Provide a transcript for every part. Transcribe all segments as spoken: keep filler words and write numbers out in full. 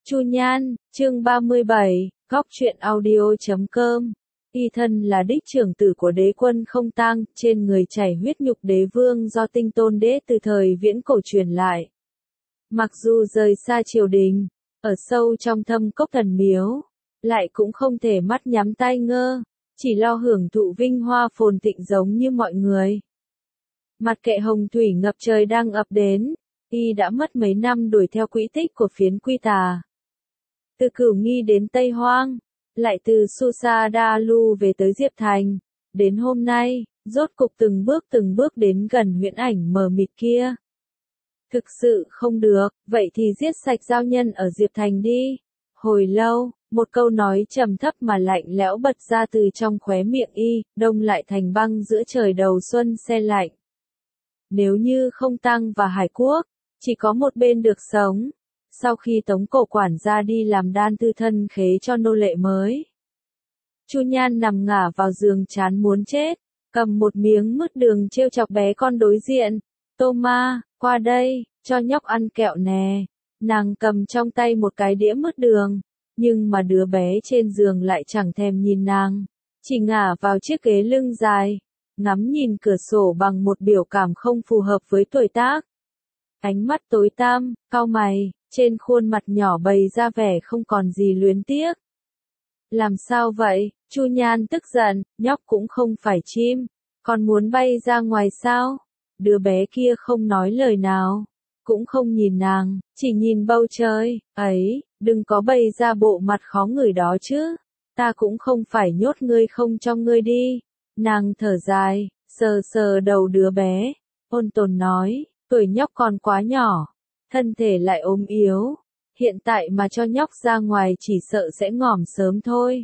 Chu Nhan, chương ba mươi bảy, góc truyện audio chấm com. Y thân là đích trưởng tử của đế quân không tang, trên người chảy huyết nhục đế vương do tinh tôn đế từ thời viễn cổ truyền lại. Mặc dù rời xa triều đình, ở sâu trong thâm cốc thần miếu, lại cũng không thể mắt nhắm tai ngơ, chỉ lo hưởng thụ vinh hoa phồn thịnh giống như mọi người. Mặc kệ hồng thủy ngập trời đang ập đến, y đã mất mấy năm đuổi theo quỹ tích của phiến Quy Tà. Từ Cửu Nghi đến Tây Hoang, lại từ Susa Đa Lu về tới Diệp Thành, đến hôm nay, rốt cục từng bước từng bước đến gần huyễn ảnh mờ mịt kia. Thực sự không được, vậy thì giết sạch giao nhân ở Diệp Thành đi. Hồi lâu, một câu nói trầm thấp mà lạnh lẽo bật ra từ trong khóe miệng y, đông lại thành băng giữa trời đầu xuân se lạnh. Nếu như không Tăng và Hải Quốc, chỉ có một bên được sống. Sau khi tống cổ quản gia đi làm đan tư thân khế cho nô lệ mới, Chu Nhan nằm ngả vào giường chán muốn chết, cầm một miếng mứt đường trêu chọc bé con đối diện. Tô Ma, qua đây, cho nhóc ăn kẹo nè. Nàng cầm trong tay một cái đĩa mứt đường, nhưng mà đứa bé trên giường lại chẳng thèm nhìn nàng, chỉ ngả vào chiếc ghế lưng dài, ngắm nhìn cửa sổ bằng một biểu cảm không phù hợp với tuổi tác. Ánh mắt tối tăm, cau mày, trên khuôn mặt nhỏ bày ra vẻ không còn gì luyến tiếc. Làm sao vậy? Chu Nhan tức giận, nhóc cũng không phải chim, còn muốn bay ra ngoài sao? Đứa bé kia không nói lời nào, cũng không nhìn nàng, chỉ nhìn bầu trời. Ấy, đừng có bày ra bộ mặt khó ngửi đó chứ, ta cũng không phải nhốt ngươi không cho ngươi đi. Nàng thở dài, sờ sờ đầu đứa bé, ôn tồn nói, tuổi nhóc còn quá nhỏ, thân thể lại ốm yếu, hiện tại mà cho nhóc ra ngoài chỉ sợ sẽ ngỏm sớm thôi.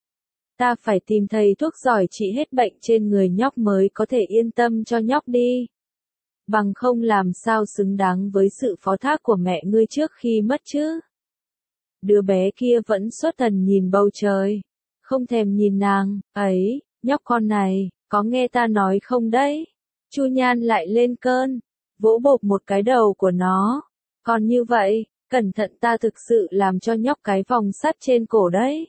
Ta phải tìm thầy thuốc giỏi trị hết bệnh trên người nhóc mới có thể yên tâm cho nhóc đi. Bằng không làm sao xứng đáng với sự phó thác của mẹ ngươi trước khi mất chứ. Đứa bé kia vẫn xuất thần nhìn bầu trời, không thèm nhìn nàng. Ấy, nhóc con này, có nghe ta nói không đấy? Chu Nhan lại lên cơn, vỗ bộp một cái đầu của nó. Còn như vậy, cẩn thận ta thực sự làm cho nhóc cái vòng sắt trên cổ đấy.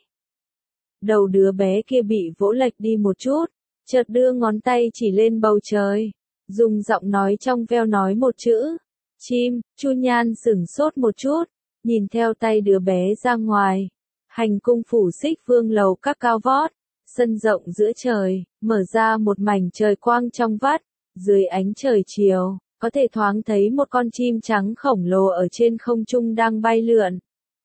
Đầu đứa bé kia bị vỗ lệch đi một chút, chợt đưa ngón tay chỉ lên bầu trời, dùng giọng nói trong veo nói một chữ, chim. Chu Nhan sửng sốt một chút, nhìn theo tay đứa bé ra ngoài. Hành cung phủ Xích Vương lầu các cao vót, sân rộng giữa trời, mở ra một mảnh trời quang trong vắt, dưới ánh trời chiều, có thể thoáng thấy một con chim trắng khổng lồ ở trên không trung đang bay lượn.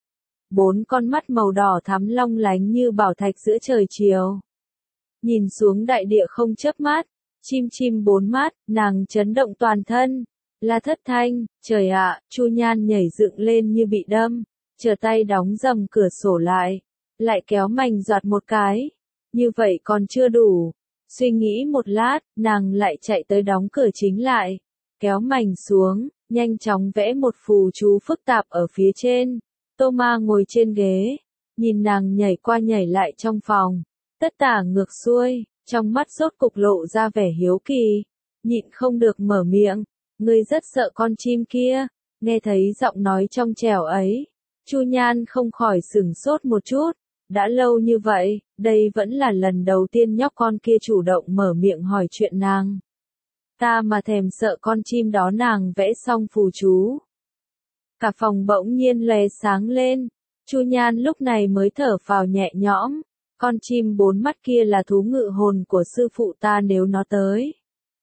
Bốn con mắt màu đỏ thắm long lánh như bảo thạch giữa trời chiều. Nhìn xuống đại địa không chớp mắt, chim chim bốn mắt, nàng chấn động toàn thân. La Thất Thanh, trời ạ, Chu Nhan nhảy dựng lên như bị đâm, trở tay đóng rầm cửa sổ lại, lại kéo mành giọt một cái. Như vậy còn chưa đủ. Suy nghĩ một lát, nàng lại chạy tới đóng cửa chính lại, kéo mành xuống, nhanh chóng vẽ một phù chú phức tạp ở phía trên. Tô Ma ngồi trên ghế, nhìn nàng nhảy qua nhảy lại trong phòng, tất tả ngược xuôi, trong mắt rốt cục lộ ra vẻ hiếu kỳ, nhịn không được mở miệng, ngươi rất sợ con chim kia. Nghe thấy giọng nói trong trẻo ấy, Chu Nhan không khỏi sửng sốt một chút, đã lâu như vậy, đây vẫn là lần đầu tiên nhóc con kia chủ động mở miệng hỏi chuyện nàng. Ta mà thèm sợ con chim đó. Nàng vẽ xong phù chú, cả phòng bỗng nhiên lóe sáng lên. Chu Nhan lúc này mới thở phào nhẹ nhõm. Con chim bốn mắt kia là thú ngự hồn của sư phụ ta nếu nó tới.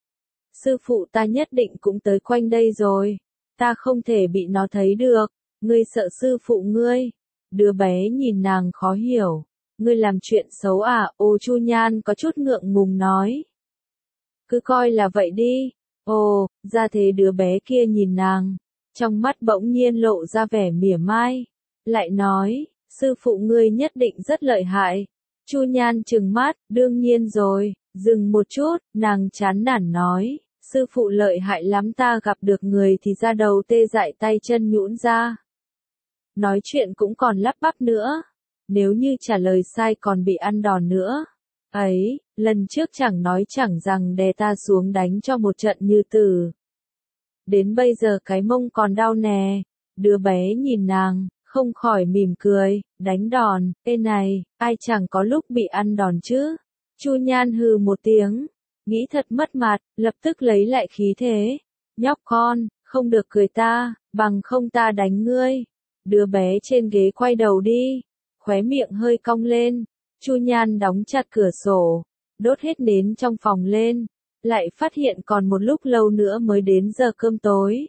Sư phụ ta nhất định cũng tới quanh đây rồi. Ta không thể bị nó thấy được. Ngươi sợ sư phụ ngươi? Đứa bé nhìn nàng khó hiểu. Ngươi làm chuyện xấu à? Ô, Chu Nhan có chút ngượng ngùng nói. Cứ coi là vậy đi. Ồ, ra thế. Đứa bé kia nhìn nàng, trong mắt bỗng nhiên lộ ra vẻ mỉa mai, lại nói, sư phụ ngươi nhất định rất lợi hại. Chu Nhan trừng mắt, đương nhiên rồi. Dừng một chút, nàng chán nản nói, sư phụ lợi hại lắm, ta gặp được người thì ra đầu tê dại tay chân nhũn ra. Nói chuyện cũng còn lắp bắp nữa, nếu như trả lời sai còn bị ăn đòn nữa. Ấy, lần trước chẳng nói chẳng rằng đè ta xuống đánh cho một trận như tử. Đến bây giờ cái mông còn đau nè. Đứa bé nhìn nàng, không khỏi mỉm cười, đánh đòn, ê này, ai chẳng có lúc bị ăn đòn chứ. Chu Nhan hừ một tiếng, nghĩ thật mất mặt, lập tức lấy lại khí thế. Nhóc con, không được cười ta, bằng không ta đánh ngươi. Đứa bé trên ghế quay đầu đi, khóe miệng hơi cong lên. Chu Nhan đóng chặt cửa sổ, đốt hết nến trong phòng lên, lại phát hiện còn một lúc lâu nữa mới đến giờ cơm tối.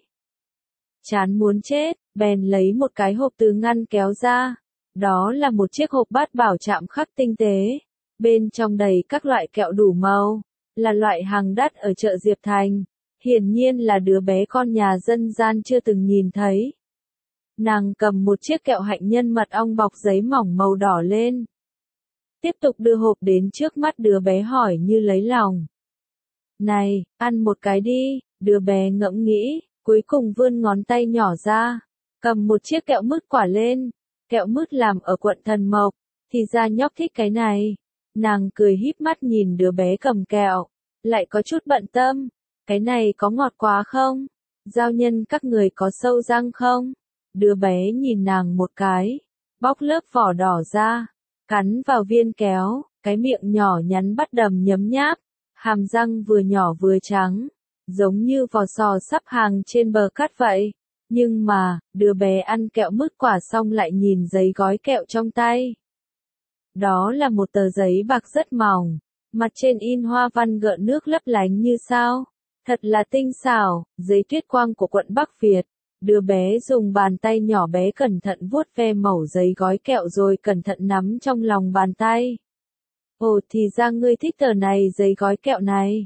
Chán muốn chết, bèn lấy một cái hộp từ ngăn kéo ra. Đó là một chiếc hộp bát bảo chạm khắc tinh tế. Bên trong đầy các loại kẹo đủ màu, là loại hàng đắt ở chợ Diệp Thành. Hiển nhiên là đứa bé con nhà dân gian chưa từng nhìn thấy. Nàng cầm một chiếc kẹo hạnh nhân mật ong bọc giấy mỏng màu đỏ lên. Tiếp tục đưa hộp đến trước mắt đứa bé hỏi như lấy lòng. Này, ăn một cái đi, đứa bé ngẫm nghĩ, cuối cùng vươn ngón tay nhỏ ra, cầm một chiếc kẹo mứt quả lên. Kẹo mứt làm ở quận Thần Mộc, thì ra nhóc thích cái này. Nàng cười híp mắt nhìn đứa bé cầm kẹo, lại có chút bận tâm. Cái này có ngọt quá không? Giao nhân các người có sâu răng không? Đứa bé nhìn nàng một cái, bóc lớp vỏ đỏ ra, cắn vào viên kéo, cái miệng nhỏ nhắn bắt đầm nhấm nháp, hàm răng vừa nhỏ vừa trắng, giống như vỏ sò sắp hàng trên bờ cát vậy. Nhưng mà, đứa bé ăn kẹo mứt quả xong lại nhìn giấy gói kẹo trong tay. Đó là một tờ giấy bạc rất mỏng, mặt trên in hoa văn gợn nước lấp lánh như sao. Thật là tinh xảo, giấy tuyết quang của quận Bắc Việt. Đứa bé dùng bàn tay nhỏ bé cẩn thận vuốt ve mẩu giấy gói kẹo rồi cẩn thận nắm trong lòng bàn tay. Ồ thì ra ngươi thích tờ này giấy gói kẹo này.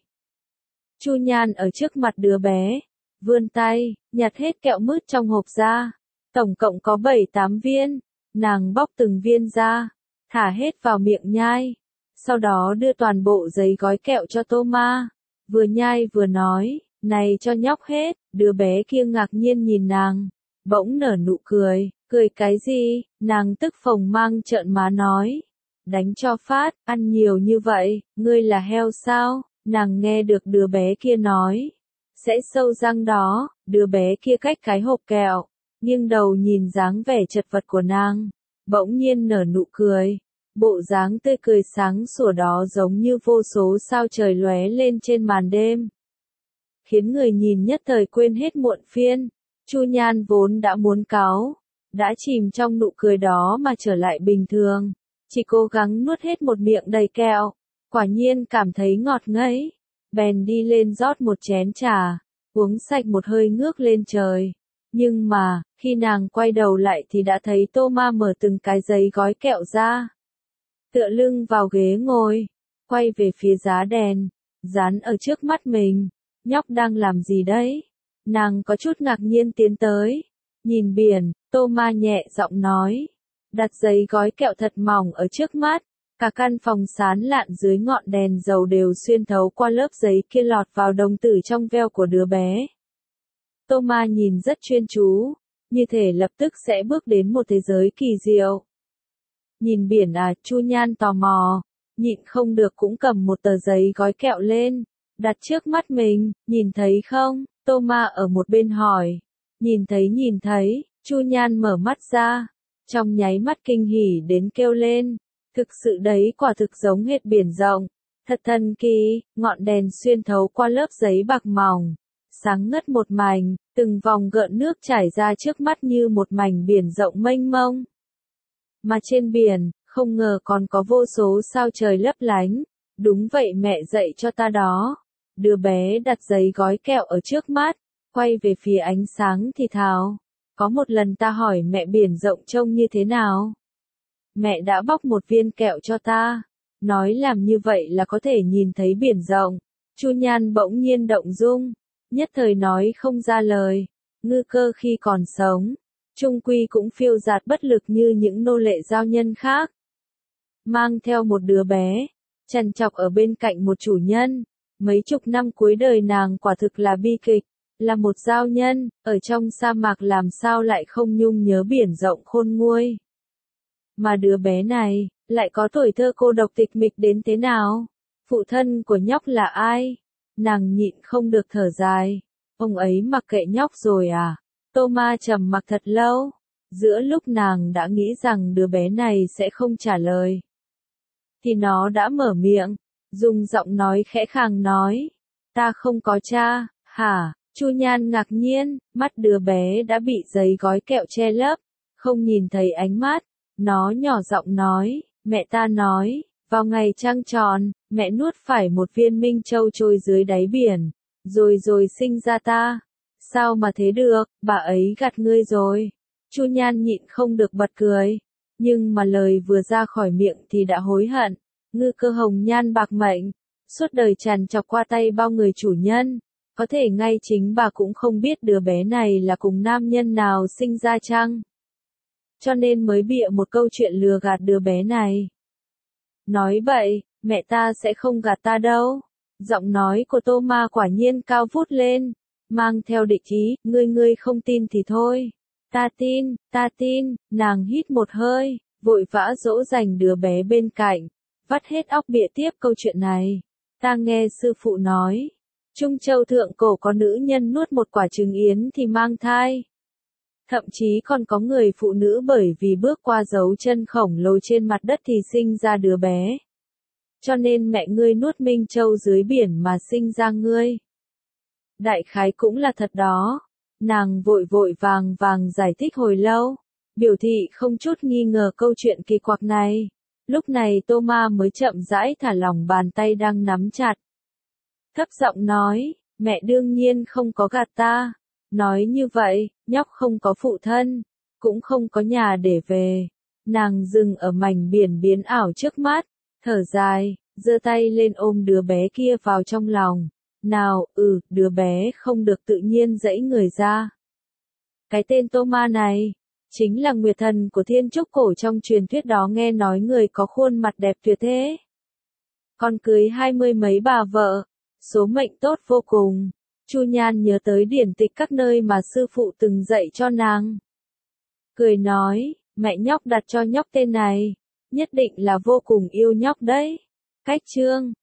Chu Nhan ở trước mặt đứa bé, vươn tay, nhặt hết kẹo mứt trong hộp ra. Tổng cộng có bảy tám viên, nàng bóc từng viên ra, thả hết vào miệng nhai. Sau đó đưa toàn bộ giấy gói kẹo cho Thomas. Vừa nhai vừa nói, này cho nhóc hết, đứa bé kia ngạc nhiên nhìn nàng, bỗng nở nụ cười, cười cái gì, nàng tức phồng mang trợn má nói, đánh cho phát, ăn nhiều như vậy, ngươi là heo sao, nàng nghe được đứa bé kia nói, sẽ sâu răng đó, đứa bé kia cách cái hộp kẹo, nghiêng đầu nhìn dáng vẻ chật vật của nàng, bỗng nhiên nở nụ cười. Bộ dáng tươi cười sáng sủa đó giống như vô số sao trời lóe lên trên màn đêm, khiến người nhìn nhất thời quên hết muộn phiên. Chu Nhan vốn đã muốn cáu, đã chìm trong nụ cười đó mà trở lại bình thường, chỉ cố gắng nuốt hết một miệng đầy kẹo, quả nhiên cảm thấy ngọt ngấy, bèn đi lên rót một chén trà, uống sạch một hơi ngước lên trời. Nhưng mà, khi nàng quay đầu lại thì đã thấy Thomas mở từng cái giấy gói kẹo ra. Tựa lưng vào ghế ngồi, quay về phía giá đèn, dán ở trước mắt mình. Nhóc đang làm gì đấy? Nàng có chút ngạc nhiên tiến tới, nhìn biển, Thomas nhẹ giọng nói, đặt giấy gói kẹo thật mỏng ở trước mắt, cả căn phòng sáng lạn dưới ngọn đèn dầu đều xuyên thấu qua lớp giấy kia lọt vào đồng tử trong veo của đứa bé. Thomas nhìn rất chuyên chú, như thể lập tức sẽ bước đến một thế giới kỳ diệu. Nhìn biển à, Chu Nhan tò mò, nhịn không được cũng cầm một tờ giấy gói kẹo lên, đặt trước mắt mình, nhìn thấy không? Thomas ở một bên hỏi. Nhìn thấy nhìn thấy, Chu Nhan mở mắt ra, trong nháy mắt kinh hỉ đến kêu lên, thực sự đấy quả thực giống hệt biển rộng, thật thần kỳ, ngọn đèn xuyên thấu qua lớp giấy bạc mỏng, sáng ngất một mảnh, từng vòng gợn nước trải ra trước mắt như một mảnh biển rộng mênh mông. Mà trên biển, không ngờ còn có vô số sao trời lấp lánh. Đúng vậy mẹ dạy cho ta đó. Đứa bé đặt giấy gói kẹo ở trước mắt, quay về phía ánh sáng thì thào. Có một lần ta hỏi mẹ biển rộng trông như thế nào. Mẹ đã bóc một viên kẹo cho ta. Nói làm như vậy là có thể nhìn thấy biển rộng. Chu Nhan bỗng nhiên động dung. Nhất thời nói không ra lời. Ngư Cơ khi còn sống, chung quy cũng phiêu dạt bất lực như những nô lệ giao nhân khác. Mang theo một đứa bé, trằn trọc ở bên cạnh một chủ nhân. Mấy chục năm cuối đời nàng quả thực là bi kịch, là một giao nhân, ở trong sa mạc làm sao lại không nhung nhớ biển rộng khôn nguôi. Mà đứa bé này, lại có tuổi thơ cô độc tịch mịch đến thế nào? Phụ thân của nhóc là ai? Nàng nhịn không được thở dài. Ông ấy mặc kệ nhóc rồi à? Thomas trầm mặc thật lâu, Giữa lúc nàng đã nghĩ rằng đứa bé này sẽ không trả lời, thì nó đã mở miệng, dùng giọng nói khẽ khàng nói, ta không có cha, hả? Chu Nhan ngạc nhiên, mắt đứa bé đã bị giấy gói kẹo che lấp, không nhìn thấy ánh mắt, nó nhỏ giọng nói, mẹ ta nói, vào ngày trăng tròn, mẹ nuốt phải một viên minh châu trôi dưới đáy biển, rồi rồi sinh ra ta. Sao mà thế được, bà ấy gạt ngươi rồi. Chu Nhan nhịn không được bật cười, nhưng mà lời vừa ra khỏi miệng thì đã hối hận. Ngư Cơ hồng nhan bạc mệnh, suốt đời trằn trọc qua tay bao người chủ nhân, có thể ngay chính bà cũng không biết đứa bé này là cùng nam nhân nào sinh ra chăng? Cho nên mới bịa một câu chuyện lừa gạt đứa bé này. Nói vậy, mẹ ta sẽ không gạt ta đâu. Giọng nói của Tô Ma quả nhiên cao vút lên, mang theo địch ý, ngươi ngươi không tin thì thôi. Ta tin, ta tin, nàng hít một hơi, vội vã dỗ dành đứa bé bên cạnh, vắt hết óc bịa tiếp câu chuyện này. Ta nghe sư phụ nói, Trung Châu thượng cổ có nữ nhân nuốt một quả trứng yến thì mang thai. Thậm chí còn có người phụ nữ bởi vì bước qua dấu chân khổng lồ trên mặt đất thì sinh ra đứa bé. Cho nên mẹ ngươi nuốt Minh Châu dưới biển mà sinh ra ngươi. Đại khái cũng là thật đó. Nàng vội vội vàng vàng giải thích hồi lâu, biểu thị không chút nghi ngờ câu chuyện kỳ quặc này. Lúc này Tô Ma mới chậm rãi thả lỏng bàn tay đang nắm chặt. Thấp giọng nói, mẹ đương nhiên không có gạt ta. Nói như vậy, nhóc không có phụ thân, cũng không có nhà để về. Nàng dừng ở mảnh biển biến ảo trước mắt, thở dài, giơ tay lên ôm đứa bé kia vào trong lòng. Nào, ừ, đứa bé không được tự nhiên giãy người ra. Cái tên Tô Ma này, chính là nguyệt thần của thiên trúc cổ trong truyền thuyết đó, nghe nói người có khuôn mặt đẹp tuyệt thế. Con cưới hai mươi mấy bà vợ, số mệnh tốt vô cùng. Chu Nhan nhớ tới điển tịch các nơi mà sư phụ từng dạy cho nàng. Cười nói, mẹ nhóc đặt cho nhóc tên này, nhất định là vô cùng yêu nhóc đấy. Cách chương